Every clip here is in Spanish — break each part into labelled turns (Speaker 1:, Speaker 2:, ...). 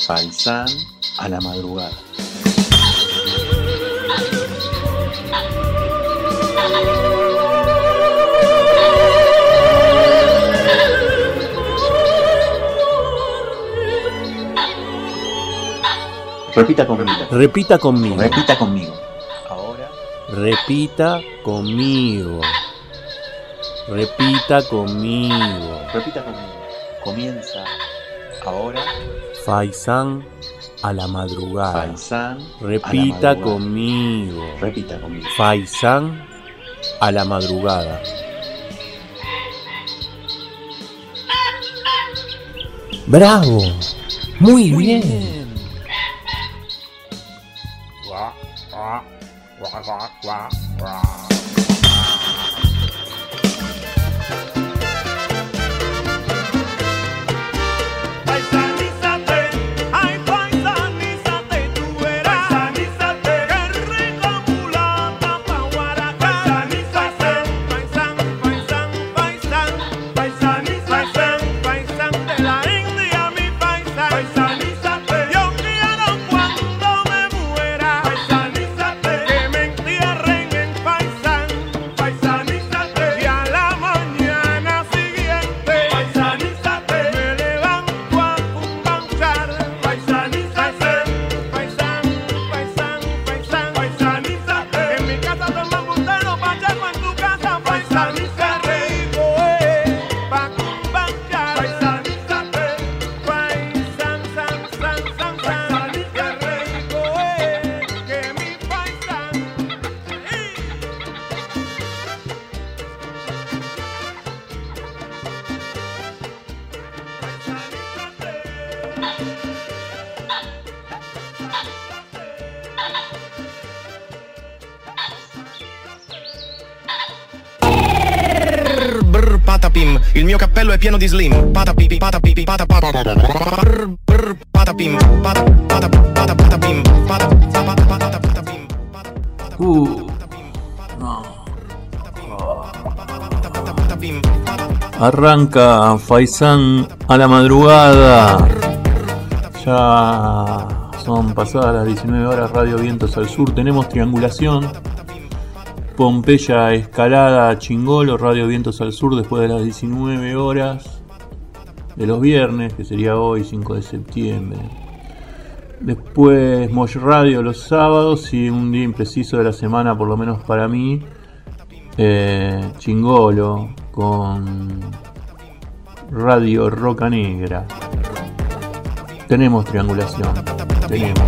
Speaker 1: Faisán a la madrugada. Repita conmigo.
Speaker 2: Repita conmigo.
Speaker 1: Repita conmigo. Ahora.
Speaker 2: Repita conmigo. Repita conmigo.
Speaker 1: Repita conmigo. Comienza ahora.
Speaker 2: Faisán a la madrugada.
Speaker 1: Faisán.
Speaker 2: Repita conmigo.
Speaker 1: Repita conmigo.
Speaker 2: Faisán a la madrugada. ¡Bravo! Muy bien.
Speaker 3: Patapim, il mio cappello è pieno di slim. Patapipi, patapipi, patapim, patapim, patapim, patapim.
Speaker 2: Arranca Faisán a la madrugada. Ya son pasadas las 19 horas, Radio Vientos al Sur. Tenemos triangulación. Pompeya, Escalada, Chingolo, Radio Vientos al Sur después de las 19 horas de los viernes, que sería hoy, 5 de septiembre. Después Mosh Radio los sábados y un día impreciso de la semana, por lo menos para mí, Chingolo con Radio Roca Negra. Tenemos triangulación, tenemos.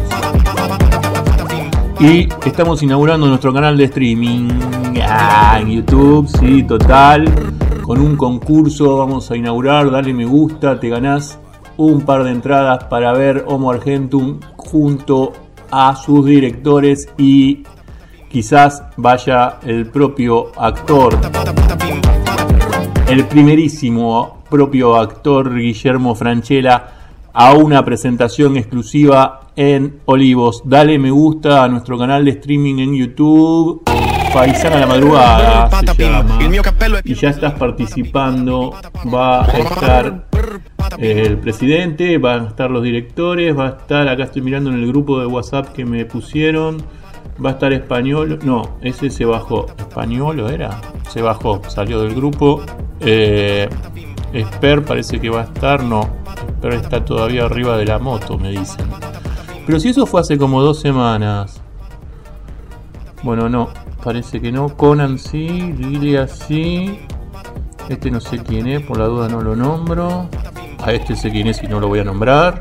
Speaker 2: Y estamos inaugurando nuestro canal de streaming en YouTube, sí, total. Con un concurso vamos a inaugurar, dale me gusta, te ganás un par de entradas para ver Homo Argentum junto a sus directores y quizás vaya el propio actor, el primerísimo propio actor Guillermo Francella a una presentación exclusiva en Olivos. Dale me gusta a nuestro canal de streaming en YouTube, Faisán a la madrugada se llama, y ya estás participando. Va a estar el presidente, van a estar los directores, va a estar, acá estoy mirando en el grupo de WhatsApp que me pusieron, va a estar Español, no, ese se bajó, Español era, se bajó, salió del grupo. Esper parece que va a estar, no, Esper está todavía arriba de la moto, me dicen. Pero si eso fue hace como 2 semanas. Bueno, no, parece que no. Conan sí, Lilia sí. Este no sé quién es, por la duda no lo nombro. A este sé quién es y no lo voy a nombrar.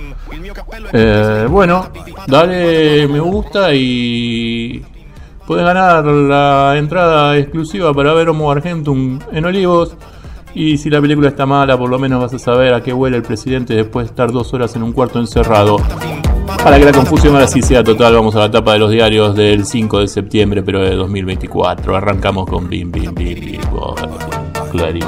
Speaker 2: Bueno, dale me gusta y puedes ganar la entrada exclusiva para ver Homo Argentum en Olivos. Y si la película está mala, por lo menos vas a saber a qué huele el presidente después de estar 2 horas en un cuarto encerrado. Para que la confusión ahora sí sea total, vamos a la tapa de los diarios del 5 de septiembre, pero de 2024. Arrancamos con Bim Bim Bim Bim. Clarín.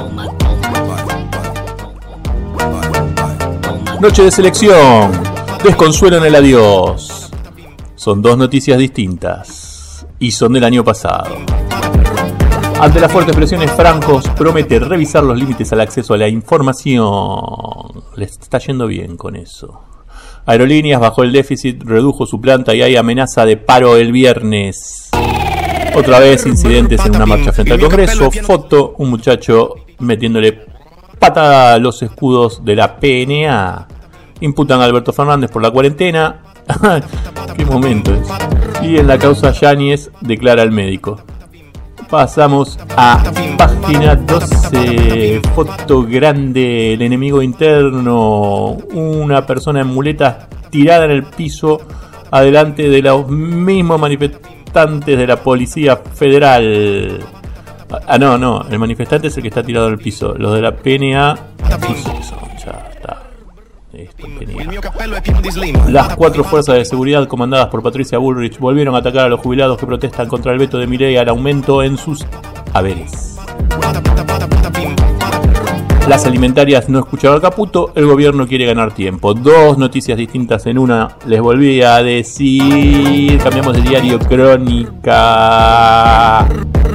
Speaker 2: Noche de selección. Desconsuelo en el adiós. Son 2 noticias distintas y son del año pasado. Ante las fuertes presiones, Francos promete revisar los límites al acceso a la información. Les está yendo bien con eso. Aerolíneas bajó el déficit, redujo su planta y hay amenaza de paro el viernes. Otra vez incidentes en una marcha frente al Congreso. Foto, un muchacho metiéndole patada a los escudos de la PNA. Imputan a Alberto Fernández por la cuarentena. Qué momento es. Y en la causa Yáñez declara al médico. Pasamos a página 12. Foto grande, el enemigo interno. Una persona en muletas tirada en el piso adelante de los mismos manifestantes de la Policía Federal. No, el manifestante es el que está tirado al piso. Los de la PNA, no sé qué son, ya está. Esto, PNA. Las 4 fuerzas de seguridad comandadas por Patricia Bullrich volvieron a atacar a los jubilados que protestan contra el veto de Milei al aumento en sus haberes. Las alimentarias no escucharon a Caputo, el gobierno quiere ganar tiempo. 2 noticias distintas en una, les volví a decir. Cambiamos de diario, Crónica.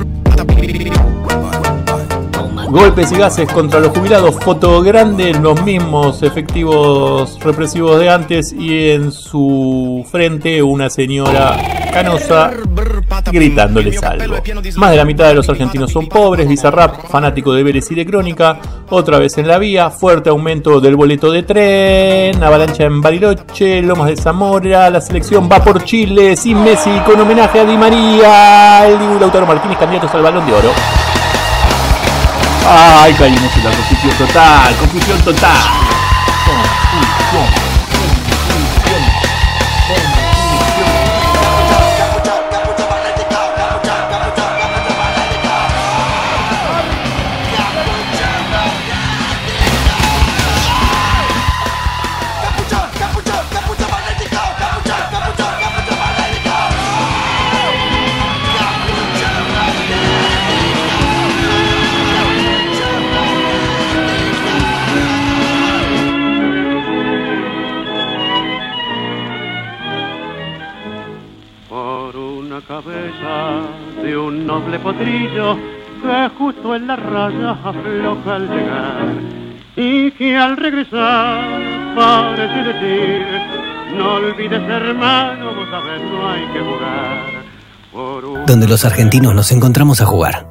Speaker 2: Golpes y gases contra los jubilados, foto grande, los mismos efectivos represivos de antes y en su frente una señora canosa gritándoles algo. Más de la mitad de los argentinos son pobres, Bizarrap, fanático de Vélez y de Crónica, otra vez en la vía, fuerte aumento del boleto de tren, avalancha en Bariloche, Lomas de Zamora, la selección va por Chile, sin Messi, con homenaje a Di María, el Dibu y Lautaro Martínez candidatos al Balón de Oro. Ay, caímos en la confusión total,
Speaker 4: de un noble potrillo que justo en la raya afloja al llegar y que al regresar parece decir: no olvides, hermano, vos sabés, no hay que jugar.
Speaker 5: Donde los argentinos nos encontramos a jugar.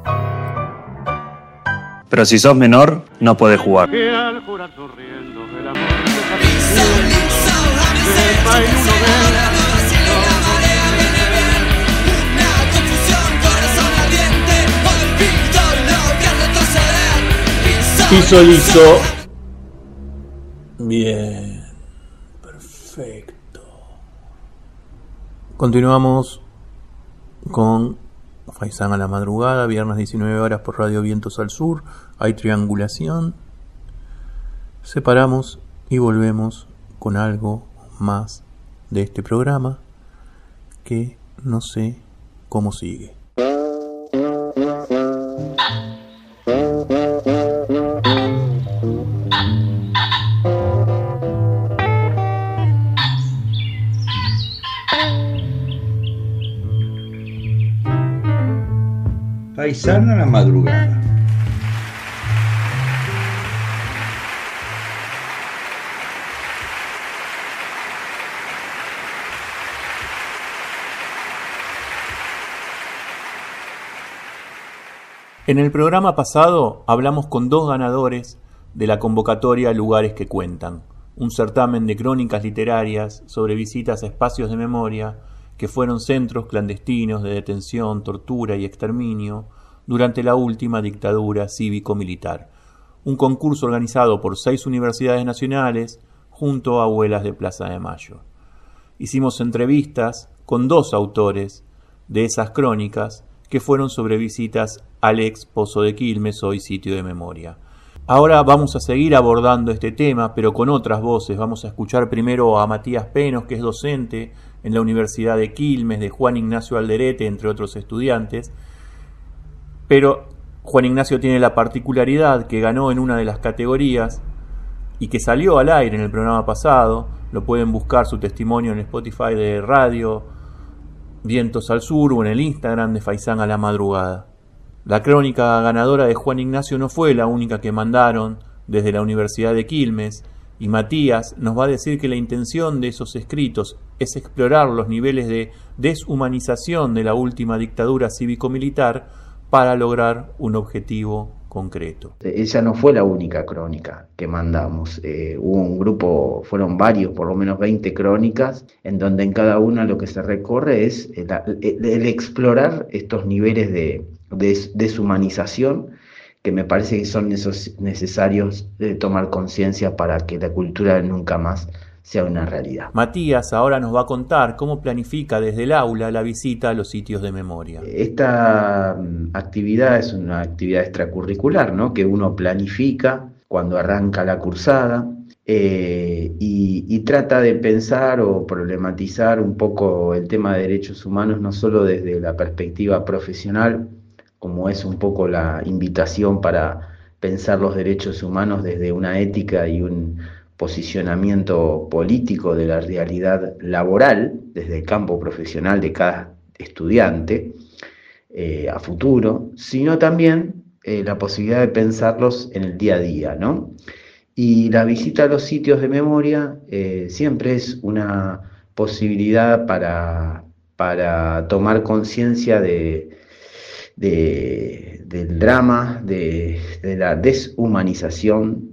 Speaker 6: Pero si sos menor, no podés jugar.
Speaker 4: Que al jurar sonriendo el amor desapareció.
Speaker 2: Piso liso. Bien. Perfecto. Continuamos con Faisán a la madrugada, viernes 19 horas por Radio Vientos al Sur. Hay triangulación. Separamos y volvemos con algo más de este programa que no sé cómo sigue.
Speaker 7: Faisán a la madrugada.
Speaker 2: En el programa pasado hablamos con 2 ganadores de la convocatoria Lugares que Cuentan, un certamen de crónicas literarias sobre visitas a espacios de memoria que fueron centros clandestinos de detención, tortura y exterminio durante la última dictadura cívico-militar. Un concurso organizado por 6 universidades nacionales junto a Abuelas de Plaza de Mayo. Hicimos entrevistas con 2 autores de esas crónicas que fueron sobre visitas al ex Pozo de Quilmes, hoy sitio de memoria. Ahora vamos a seguir abordando este tema, pero con otras voces. Vamos a escuchar primero a Matías Penos, que es docente en la Universidad de Quilmes, de Juan Ignacio Alderete, entre otros estudiantes. Pero Juan Ignacio tiene la particularidad que ganó en una de las categorías y que salió al aire en el programa pasado. Lo pueden buscar su testimonio en Spotify de Radio Vientos al Sur o en el Instagram de Faisán a la madrugada. La crónica ganadora de Juan Ignacio no fue la única que mandaron desde la Universidad de Quilmes. Y Matías nos va a decir que la intención de esos escritos es explorar los niveles de deshumanización de la última dictadura cívico-militar para lograr un objetivo concreto.
Speaker 8: Esa no fue la única crónica que mandamos. Hubo un grupo, fueron varios, por lo menos 20 crónicas, en donde en cada una lo que se recorre es el explorar estos niveles de deshumanización que me parece que son necesarios de tomar conciencia para que la cultura nunca más sea una realidad.
Speaker 2: Matías ahora nos va a contar cómo planifica desde el aula la visita a los sitios de memoria.
Speaker 8: Esta actividad es una actividad extracurricular, ¿no?, que uno planifica cuando arranca la cursada y trata de pensar o problematizar un poco el tema de derechos humanos, no solo desde la perspectiva profesional, como es un poco la invitación para pensar los derechos humanos desde una ética y un posicionamiento político de la realidad laboral, desde el campo profesional de cada estudiante a futuro, sino también la posibilidad de pensarlos en el día a día, ¿no? Y la visita a los sitios de memoria siempre es una posibilidad para tomar conciencia del drama, de la deshumanización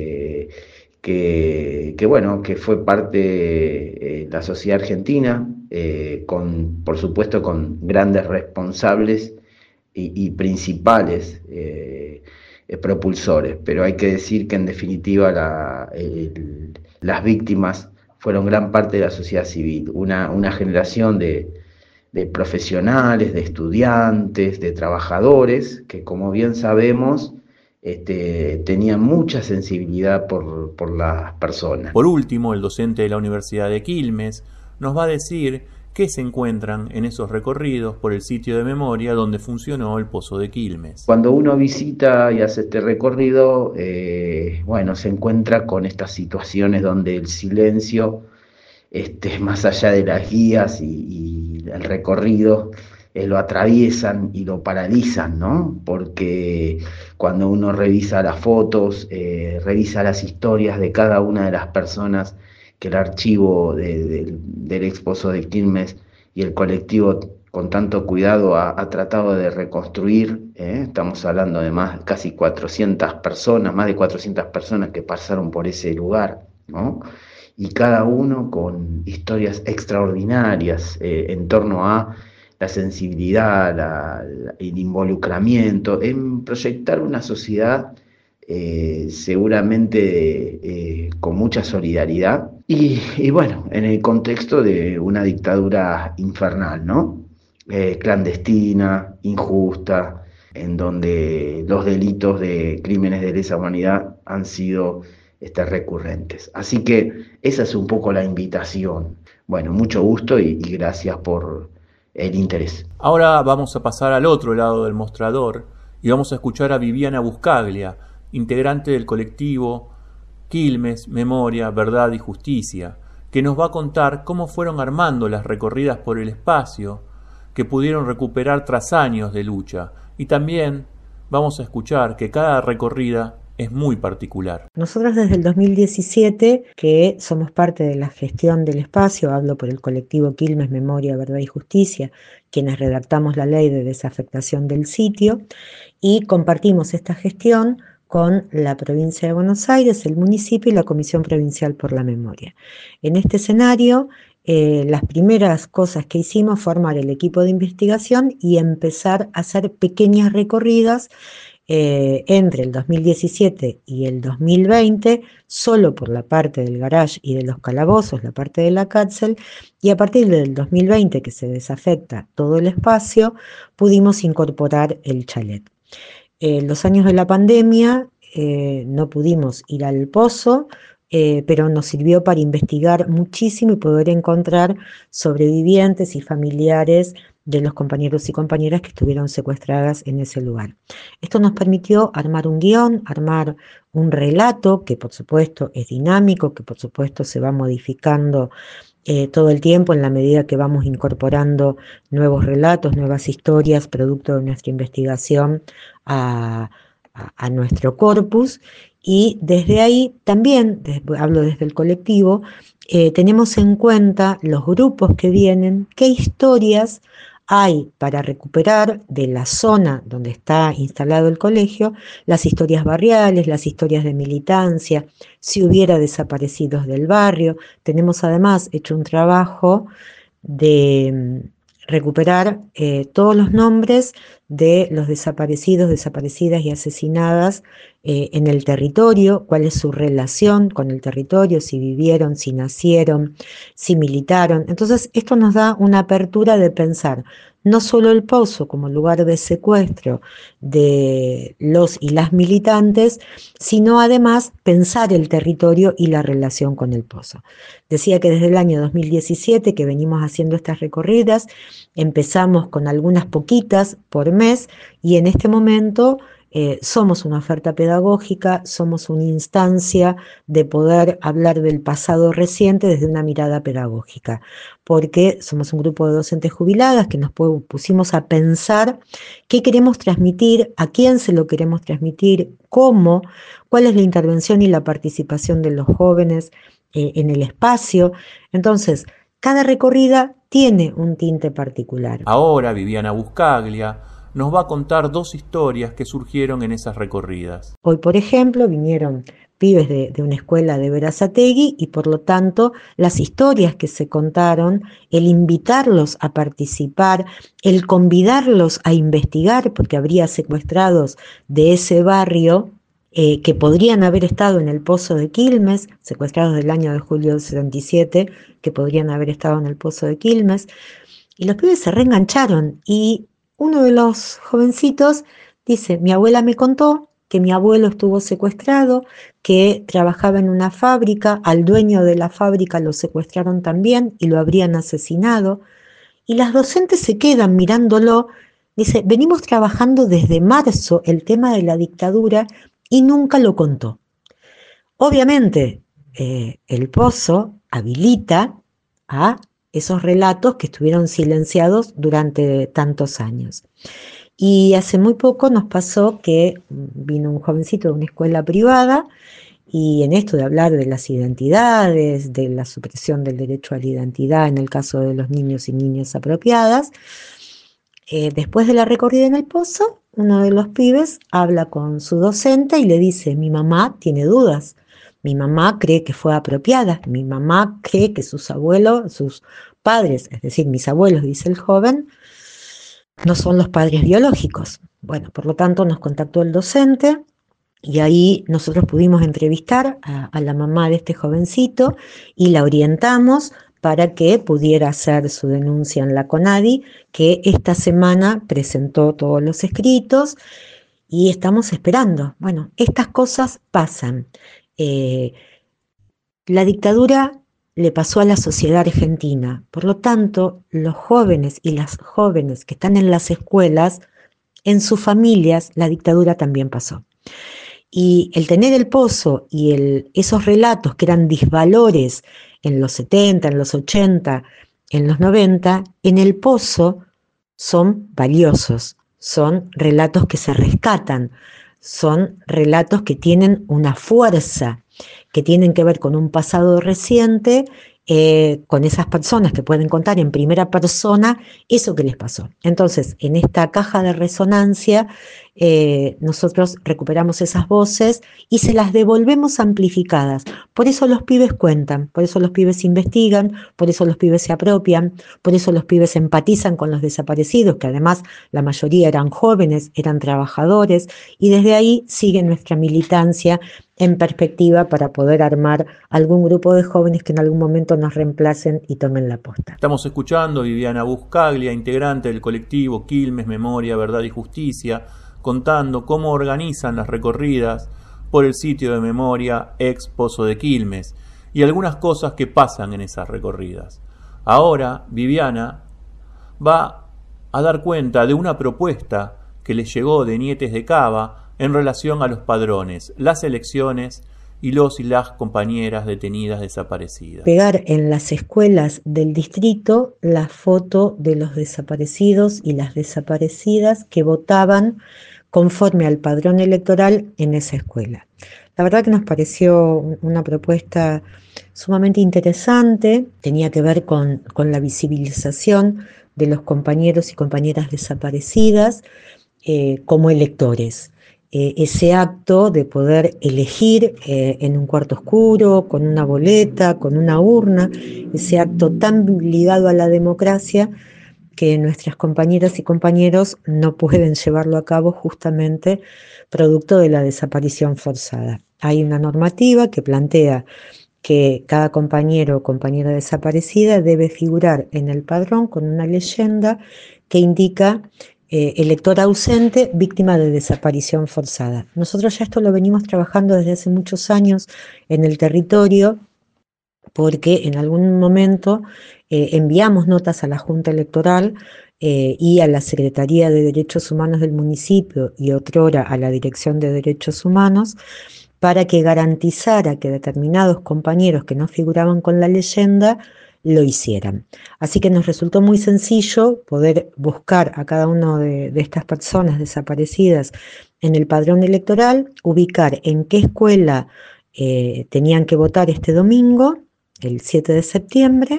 Speaker 8: que fue parte de la sociedad argentina, por supuesto con grandes responsables y principales propulsores, pero hay que decir que en definitiva las víctimas fueron gran parte de la sociedad civil, una generación de profesionales, de estudiantes, de trabajadores, que como bien sabemos tenían mucha sensibilidad por las personas.
Speaker 2: Por último, el docente de la Universidad de Quilmes nos va a decir qué se encuentran en esos recorridos por el sitio de memoria donde funcionó el Pozo de Quilmes.
Speaker 8: Cuando uno visita y hace este recorrido, se encuentra con estas situaciones donde el silencio, más allá de las guías y el recorrido, lo atraviesan y lo paralizan, ¿no? Porque cuando uno revisa las fotos, revisa las historias de cada una de las personas que el archivo del ex Pozo de Quilmes y el colectivo con tanto cuidado ha tratado de reconstruir, estamos hablando de casi 400 personas, más de 400 personas que pasaron por ese lugar, ¿no? Y cada uno con historias extraordinarias en torno a la sensibilidad, el involucramiento, en proyectar una sociedad seguramente con mucha solidaridad y bueno, en el contexto de una dictadura infernal, ¿no? Clandestina, injusta, en donde los delitos de crímenes de lesa humanidad han sido recurrentes. Así que esa es un poco la invitación. Bueno, mucho gusto y gracias por el interés.
Speaker 2: Ahora vamos a pasar al otro lado del mostrador y vamos a escuchar a Viviana Buscaglia, integrante del colectivo Quilmes, Memoria, Verdad y Justicia, que nos va a contar cómo fueron armando las recorridas por el espacio que pudieron recuperar tras años de lucha. Y también vamos a escuchar que cada recorrida es muy particular.
Speaker 9: Nosotros desde el 2017, que somos parte de la gestión del espacio, hablo por el colectivo Quilmes, Memoria, Verdad y Justicia, quienes redactamos la ley de desafectación del sitio, y compartimos esta gestión con la provincia de Buenos Aires, el municipio y la Comisión Provincial por la Memoria. En este escenario, las primeras cosas que hicimos fue armar el equipo de investigación y empezar a hacer pequeñas recorridas entre el 2017 y el 2020, solo por la parte del garage y de los calabozos, la parte de la cárcel, y a partir del 2020, que se desafecta todo el espacio, pudimos incorporar el chalet. Los años de la pandemia no pudimos ir al pozo, pero nos sirvió para investigar muchísimo y poder encontrar sobrevivientes y familiares de los compañeros y compañeras que estuvieron secuestradas en ese lugar. Esto nos permitió armar un guión, armar un relato que por supuesto es dinámico, que por supuesto se va modificando todo el tiempo en la medida que vamos incorporando nuevos relatos, nuevas historias, producto de nuestra investigación a nuestro corpus. Y desde ahí también, hablo desde el colectivo, tenemos en cuenta los grupos que vienen, qué historias hay para recuperar de la zona donde está instalado el colegio, las historias barriales, las historias de militancia, si hubiera desaparecidos del barrio. Tenemos además hecho un trabajo de recuperar todos los nombres de los desaparecidos, desaparecidas y asesinadas en el territorio, cuál es su relación con el territorio, si vivieron, si nacieron, si militaron. Entonces esto nos da una apertura de pensar no solo el Pozo como lugar de secuestro de los y las militantes, sino además pensar el territorio y la relación con el Pozo. Decía que desde el año 2017 que venimos haciendo estas recorridas, empezamos con algunas poquitas por mes y en este momento somos una oferta pedagógica, somos una instancia de poder hablar del pasado reciente desde una mirada pedagógica, porque somos un grupo de docentes jubiladas que nos pusimos a pensar qué queremos transmitir, a quién se lo queremos transmitir, cómo, cuál es la intervención y la participación de los jóvenes en el espacio. Entonces, cada recorrida tiene un tinte particular.
Speaker 2: Ahora Viviana Buscaglia nos va a contar dos historias que surgieron en esas recorridas.
Speaker 9: Hoy, por ejemplo, vinieron pibes de una escuela de Berazategui y por lo tanto las historias que se contaron, el invitarlos a participar, el convidarlos a investigar, porque habría secuestrados de ese barrio que podrían haber estado en el Pozo de Quilmes, secuestrados del año de julio del 77, que podrían haber estado en el Pozo de Quilmes, y los pibes se reengancharon y uno de los jovencitos dice, mi abuela me contó que mi abuelo estuvo secuestrado, que trabajaba en una fábrica, al dueño de la fábrica lo secuestraron también y lo habrían asesinado. Y las docentes se quedan mirándolo, dice, venimos trabajando desde marzo el tema de la dictadura y nunca lo contó. Obviamente, el Pozo habilita a esos relatos que estuvieron silenciados durante tantos años. Y hace muy poco nos pasó que vino un jovencito de una escuela privada y en esto de hablar de las identidades, de la supresión del derecho a la identidad en el caso de los niños y niñas apropiadas, después de la recorrida en el Pozo, uno de los pibes habla con su docente y le dice, mi mamá tiene dudas. Mi mamá cree que fue apropiada, mi mamá cree que sus abuelos, sus padres, es decir, mis abuelos, dice el joven, no son los padres biológicos. Bueno, por lo tanto nos contactó el docente y ahí nosotros pudimos entrevistar a la mamá de este jovencito y la orientamos para que pudiera hacer su denuncia en la CONADI, que esta semana presentó todos los escritos y estamos esperando. Bueno, estas cosas pasan. La dictadura le pasó a la sociedad argentina, por lo tanto, los jóvenes y las jóvenes que están en las escuelas, en sus familias, la dictadura también pasó. Y el tener el Pozo y esos relatos que eran disvalores en los 70, en los 80, en los 90, en el Pozo son valiosos, son relatos que se rescatan, son relatos que tienen una fuerza, que tienen que ver con un pasado reciente, con esas personas que pueden contar en primera persona eso que les pasó. Entonces, en esta caja de resonancia, nosotros recuperamos esas voces y se las devolvemos amplificadas. Por eso los pibes cuentan, por eso los pibes investigan, por eso los pibes se apropian, por eso los pibes empatizan con los desaparecidos, que además la mayoría eran jóvenes, eran trabajadores, y desde ahí sigue nuestra militancia en perspectiva para poder armar algún grupo de jóvenes que en algún momento nos reemplacen y tomen la posta.
Speaker 2: Estamos escuchando a Viviana Buscaglia, integrante del colectivo Quilmes, Memoria, Verdad y Justicia, contando cómo organizan las recorridas por el sitio de memoria ex Pozo de Quilmes y algunas cosas que pasan en esas recorridas. Ahora Viviana va a dar cuenta de una propuesta que le llegó de Nietes de Cava en relación a los padrones, las elecciones y los y las compañeras detenidas desaparecidas.
Speaker 9: Pegar en las escuelas del distrito la foto de los desaparecidos y las desaparecidas que votaban conforme al padrón electoral en esa escuela. La verdad que nos pareció una propuesta sumamente interesante, tenía que ver con la visibilización de los compañeros y compañeras desaparecidas como electores. Ese acto de poder elegir en un cuarto oscuro, con una boleta, con una urna, ese acto tan ligado a la democracia que nuestras compañeras y compañeros no pueden llevarlo a cabo justamente producto de la desaparición forzada. Hay una normativa que plantea que cada compañero o compañera desaparecida debe figurar en el padrón con una leyenda que indica elector ausente, víctima de desaparición forzada. Nosotros ya esto lo venimos trabajando desde hace muchos años en el territorio, porque en algún momento enviamos notas a la Junta Electoral y a la Secretaría de Derechos Humanos del municipio y otrora a la Dirección de Derechos Humanos para que garantizara que determinados compañeros que no figuraban con la leyenda lo hicieran. Así que nos resultó muy sencillo poder buscar a cada una de estas personas desaparecidas en el padrón electoral, ubicar en qué escuela tenían que votar este domingo, el 7 de septiembre,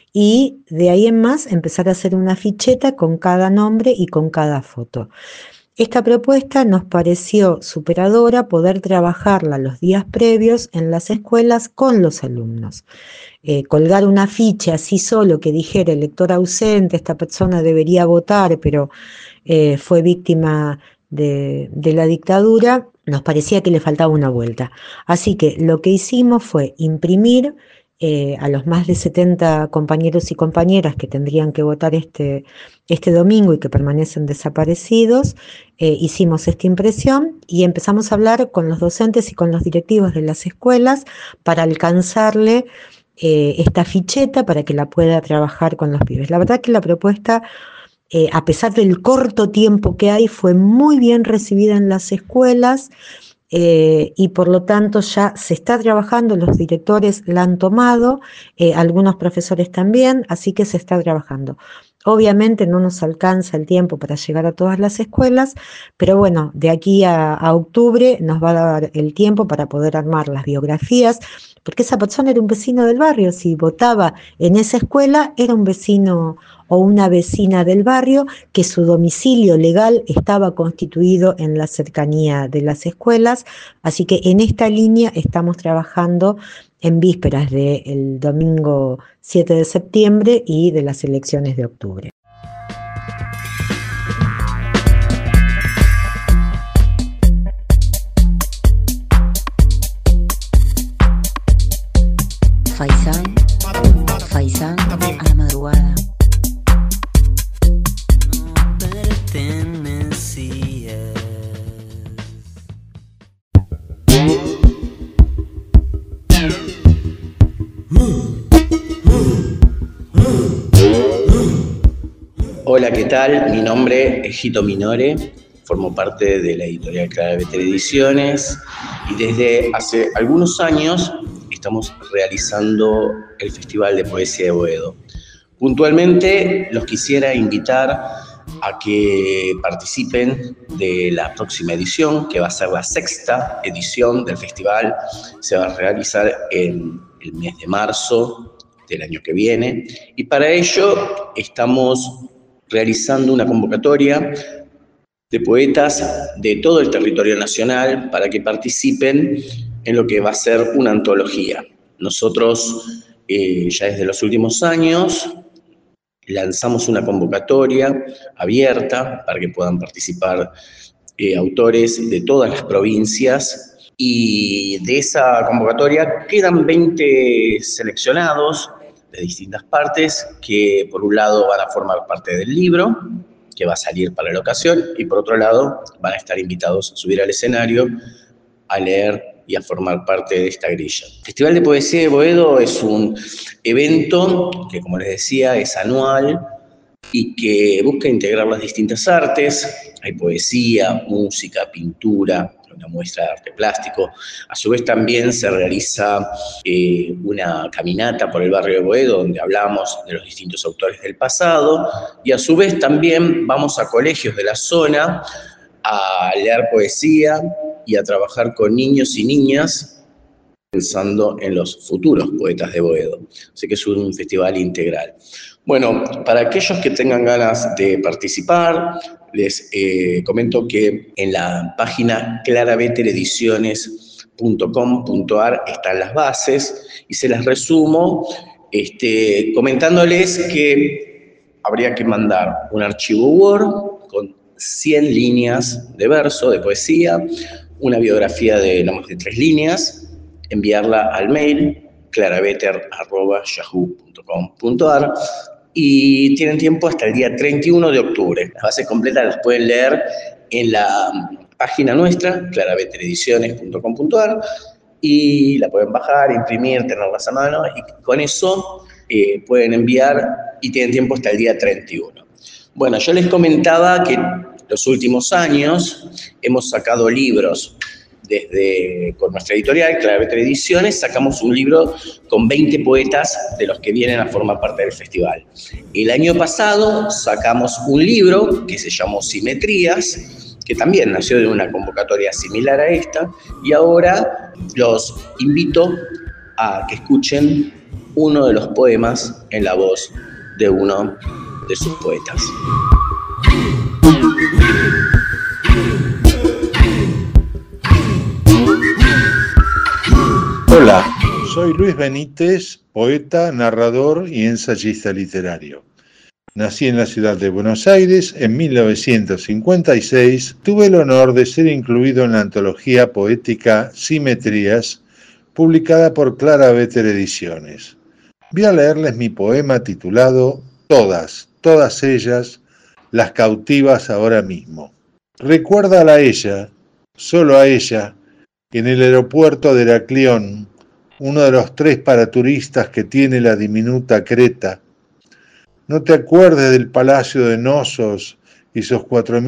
Speaker 9: y de ahí en más empezar a hacer una ficheta con cada nombre y con cada foto. Esta propuesta nos pareció superadora poder trabajarla los días previos en las escuelas con los alumnos. Colgar una ficha así solo que dijera elector ausente, esta persona debería votar, pero fue víctima de la dictadura, nos parecía que le faltaba una vuelta. Así que lo que hicimos fue imprimir a los más de 70 compañeros y compañeras que tendrían que votar este domingo y que permanecen desaparecidos, hicimos esta impresión y empezamos a hablar con los docentes y con los directivos de las escuelas para alcanzarle esta ficheta para que la pueda trabajar con los pibes. La verdad que la propuesta, a pesar del corto tiempo que hay, fue muy bien recibida en las escuelas. Y por lo tanto ya se está trabajando, los directores la han tomado, algunos profesores también, así que se está trabajando. Obviamente no nos alcanza el tiempo para llegar a todas las escuelas, pero bueno, de aquí a octubre nos va a dar el tiempo para poder armar las biografías, porque esa persona era un vecino del barrio, si votaba en esa escuela era un vecino o una vecina del barrio que su domicilio legal estaba constituido en la cercanía de las escuelas, así que en esta línea estamos trabajando en vísperas del domingo 7 de septiembre y de las elecciones de octubre.
Speaker 10: Faisán a la madrugada.
Speaker 7: Hola, ¿qué tal? Mi nombre es Gito Minore, formo parte de la editorial Clave Ediciones y desde hace algunos años estamos realizando el Festival de Poesía de Boedo. Puntualmente los quisiera invitar a que participen de la próxima edición, que va a ser la 6ª edición del festival. Se va a realizar en el mes de marzo del año que viene y para ello estamos realizando una convocatoria de poetas de todo el territorio nacional para que participen en lo que va a ser una antología. Nosotros ya desde los últimos años lanzamos una convocatoria abierta para que puedan participar autores de todas las provincias y de esa convocatoria quedan 20 seleccionados de distintas partes que por un lado van a formar parte del libro que va a salir para la ocasión y por otro lado van a estar invitados a subir al escenario a leer y a formar parte de esta grilla. El Festival de Poesía de Boedo es un evento que, como les decía, es anual y que busca integrar las distintas artes. Hay poesía, música, pintura, una muestra de arte plástico. A su vez también se realiza una caminata por el barrio de Boedo, donde hablamos de los distintos autores del pasado, y a su vez también vamos a colegios de la zona a leer poesía y a trabajar con niños y niñas pensando en los futuros poetas de Boedo. Así que es un festival integral. Bueno, para aquellos que tengan ganas de participar, les comento que en la página claraveterediciones.com.ar están las bases y se las resumo comentándoles que habría que mandar un archivo Word con 100 líneas de verso, de poesía, una biografía de no más de 3 líneas, enviarla al mail claraveter@yahoo.com.ar y tienen tiempo hasta el día 31 de octubre. Las bases completas las pueden leer en la página nuestra, claraveterediciones.com.ar, y la pueden bajar, imprimir, tenerlas a mano, y con eso pueden enviar y tienen tiempo hasta el día 31. Bueno, yo les comentaba que los últimos años hemos sacado libros. Con nuestra editorial, Claraveter Ediciones, sacamos un libro con 20 poetas de los que vienen a formar parte del festival. El año pasado sacamos un libro que se llamó Simetrías, que también nació de una convocatoria similar a esta, y ahora los invito a que escuchen uno de los poemas en la voz de uno de sus poetas.
Speaker 11: Hola, soy Luis Benítez, poeta, narrador y ensayista literario. Nací en la ciudad de Buenos Aires en 1956. Tuve el honor de ser incluido en la antología poética Simetrías, publicada por Claraveter Ediciones. Voy a leerles mi poema titulado Todas ellas, las cautivas ahora mismo. Recuérdala a ella, solo a ella, en el aeropuerto de Heraclión, uno de los 3 para turistas que tiene la diminuta Creta. No te acuerdes del palacio de Nosos y sus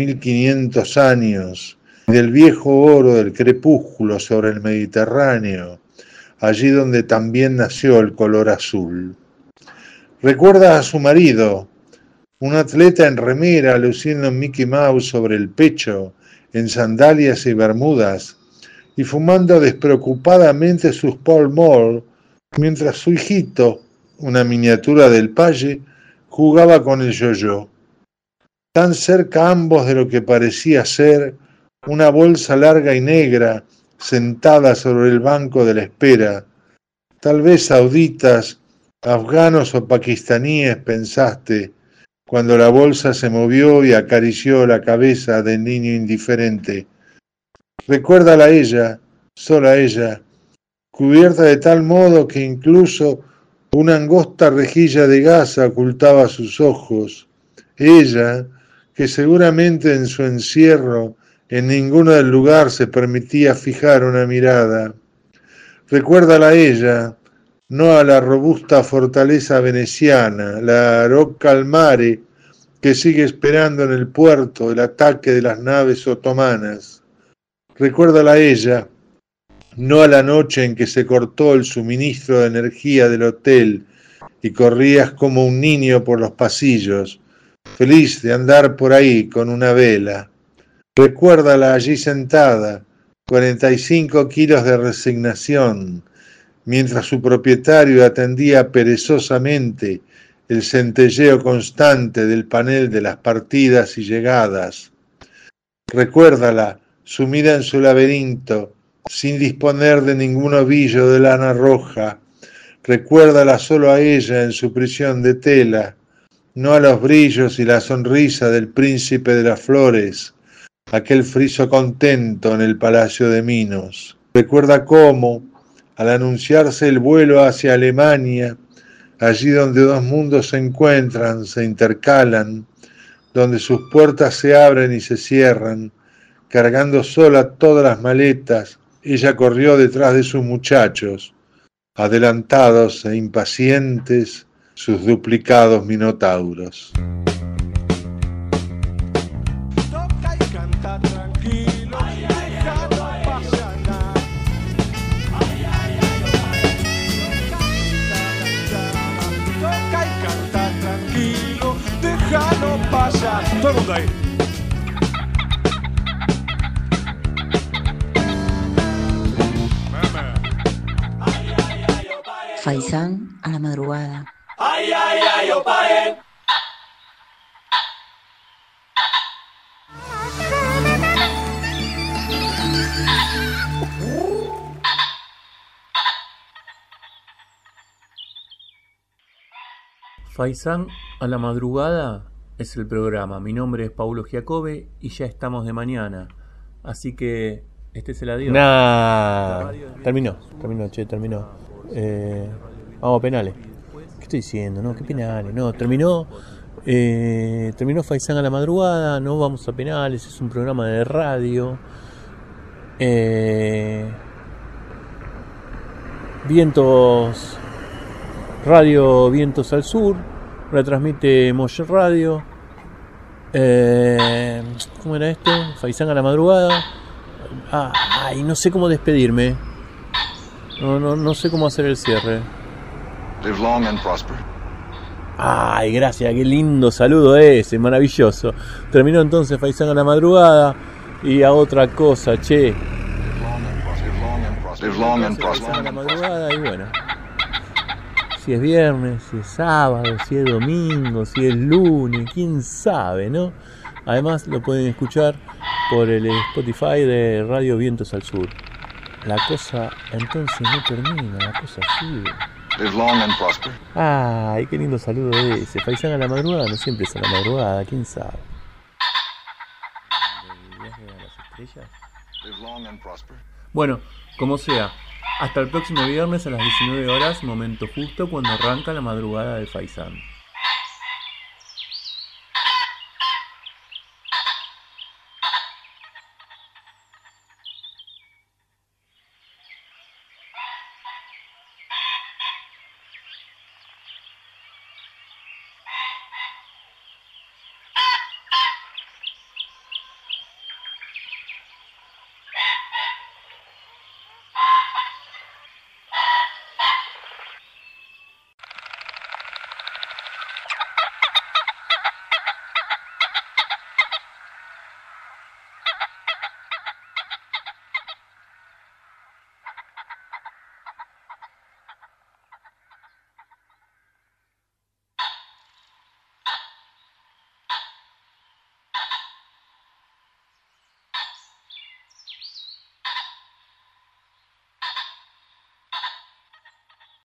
Speaker 11: 4.500 años, ni del viejo oro del crepúsculo sobre el Mediterráneo, allí donde también nació el color azul. Recuerda a su marido, un atleta en remera luciendo Mickey Mouse sobre el pecho, en sandalias y bermudas, y fumando despreocupadamente sus Pall Mall, mientras su hijito, una miniatura del paye, jugaba con el yo-yo. Tan cerca ambos de lo que parecía ser una bolsa larga y negra sentada sobre el banco de la espera, tal vez sauditas, afganos o pakistaníes, pensaste, cuando la bolsa se movió y acarició la cabeza del niño indiferente. Recuérdala a ella, solo a ella, cubierta de tal modo que incluso una angosta rejilla de gasa ocultaba sus ojos. Ella, que seguramente en su encierro en ninguno del lugar se permitía fijar una mirada. Recuérdala a ella, no a la robusta fortaleza veneciana, la Rocca al Mare, que sigue esperando en el puerto el ataque de las naves otomanas. Recuérdala a ella, no a la noche en que se cortó el suministro de energía del hotel y corrías como un niño por los pasillos, feliz de andar por ahí con una vela. Recuérdala allí sentada, 45 kilos de resignación, mientras su propietario atendía perezosamente el centelleo constante del panel de las partidas y llegadas. Recuérdala, sumida en su laberinto, sin disponer de ningún ovillo de lana roja. Recuérdala solo a ella en su prisión de tela, no a los brillos y la sonrisa del príncipe de las flores, aquel friso contento en el palacio de Minos. Recuerda cómo, al anunciarse el vuelo hacia Alemania, allí donde 2 mundos se encuentran, se intercalan, donde sus puertas se abren y se cierran, cargando sola todas las maletas, ella corrió detrás de sus muchachos, adelantados e impacientes, sus duplicados minotauros.
Speaker 12: Toca y canta tranquilo, déjalo pasar. Toca y canta tranquilo, déjalo pasar. Todo el mundo ahí.
Speaker 10: Faisán a la madrugada.
Speaker 12: Ay, ay, ay, opae.
Speaker 2: Faisán a la madrugada es el programa. Mi nombre es Paulo Giacobbe y ya estamos de mañana. Así que este es el adiós. Terminó. Vamos a penales. ¿Qué estoy diciendo? No, ¿qué penales? No, terminó Faisán a la madrugada. No vamos a penales. Es un programa de radio. Radio Vientos al Sur, retransmite Moller Radio. ¿Cómo era esto? Faisán a la madrugada. Ay, no sé cómo despedirme. No sé cómo hacer el cierre.
Speaker 13: Live long and prosper.
Speaker 2: Ay, gracias, qué lindo saludo ese, maravilloso. Terminó entonces Faisán a la madrugada y a otra cosa, che.
Speaker 13: Live long and prosper.
Speaker 2: Faisán a la madrugada y bueno. Si es viernes, si es sábado, si es domingo, si es lunes, quién sabe, ¿no? Además lo pueden escuchar por el Spotify de Radio Vientos al Sur. La cosa entonces no termina, la cosa sigue.
Speaker 13: Live long and prosper.
Speaker 2: Ay, qué lindo saludo ese. Faisán a la madrugada no siempre es a la madrugada, quién sabe. ¿El viaje a las estrellas?
Speaker 13: Live long and prosper.
Speaker 2: Bueno, como sea. Hasta el próximo viernes a las 19 horas, momento justo cuando arranca la madrugada de Faisán.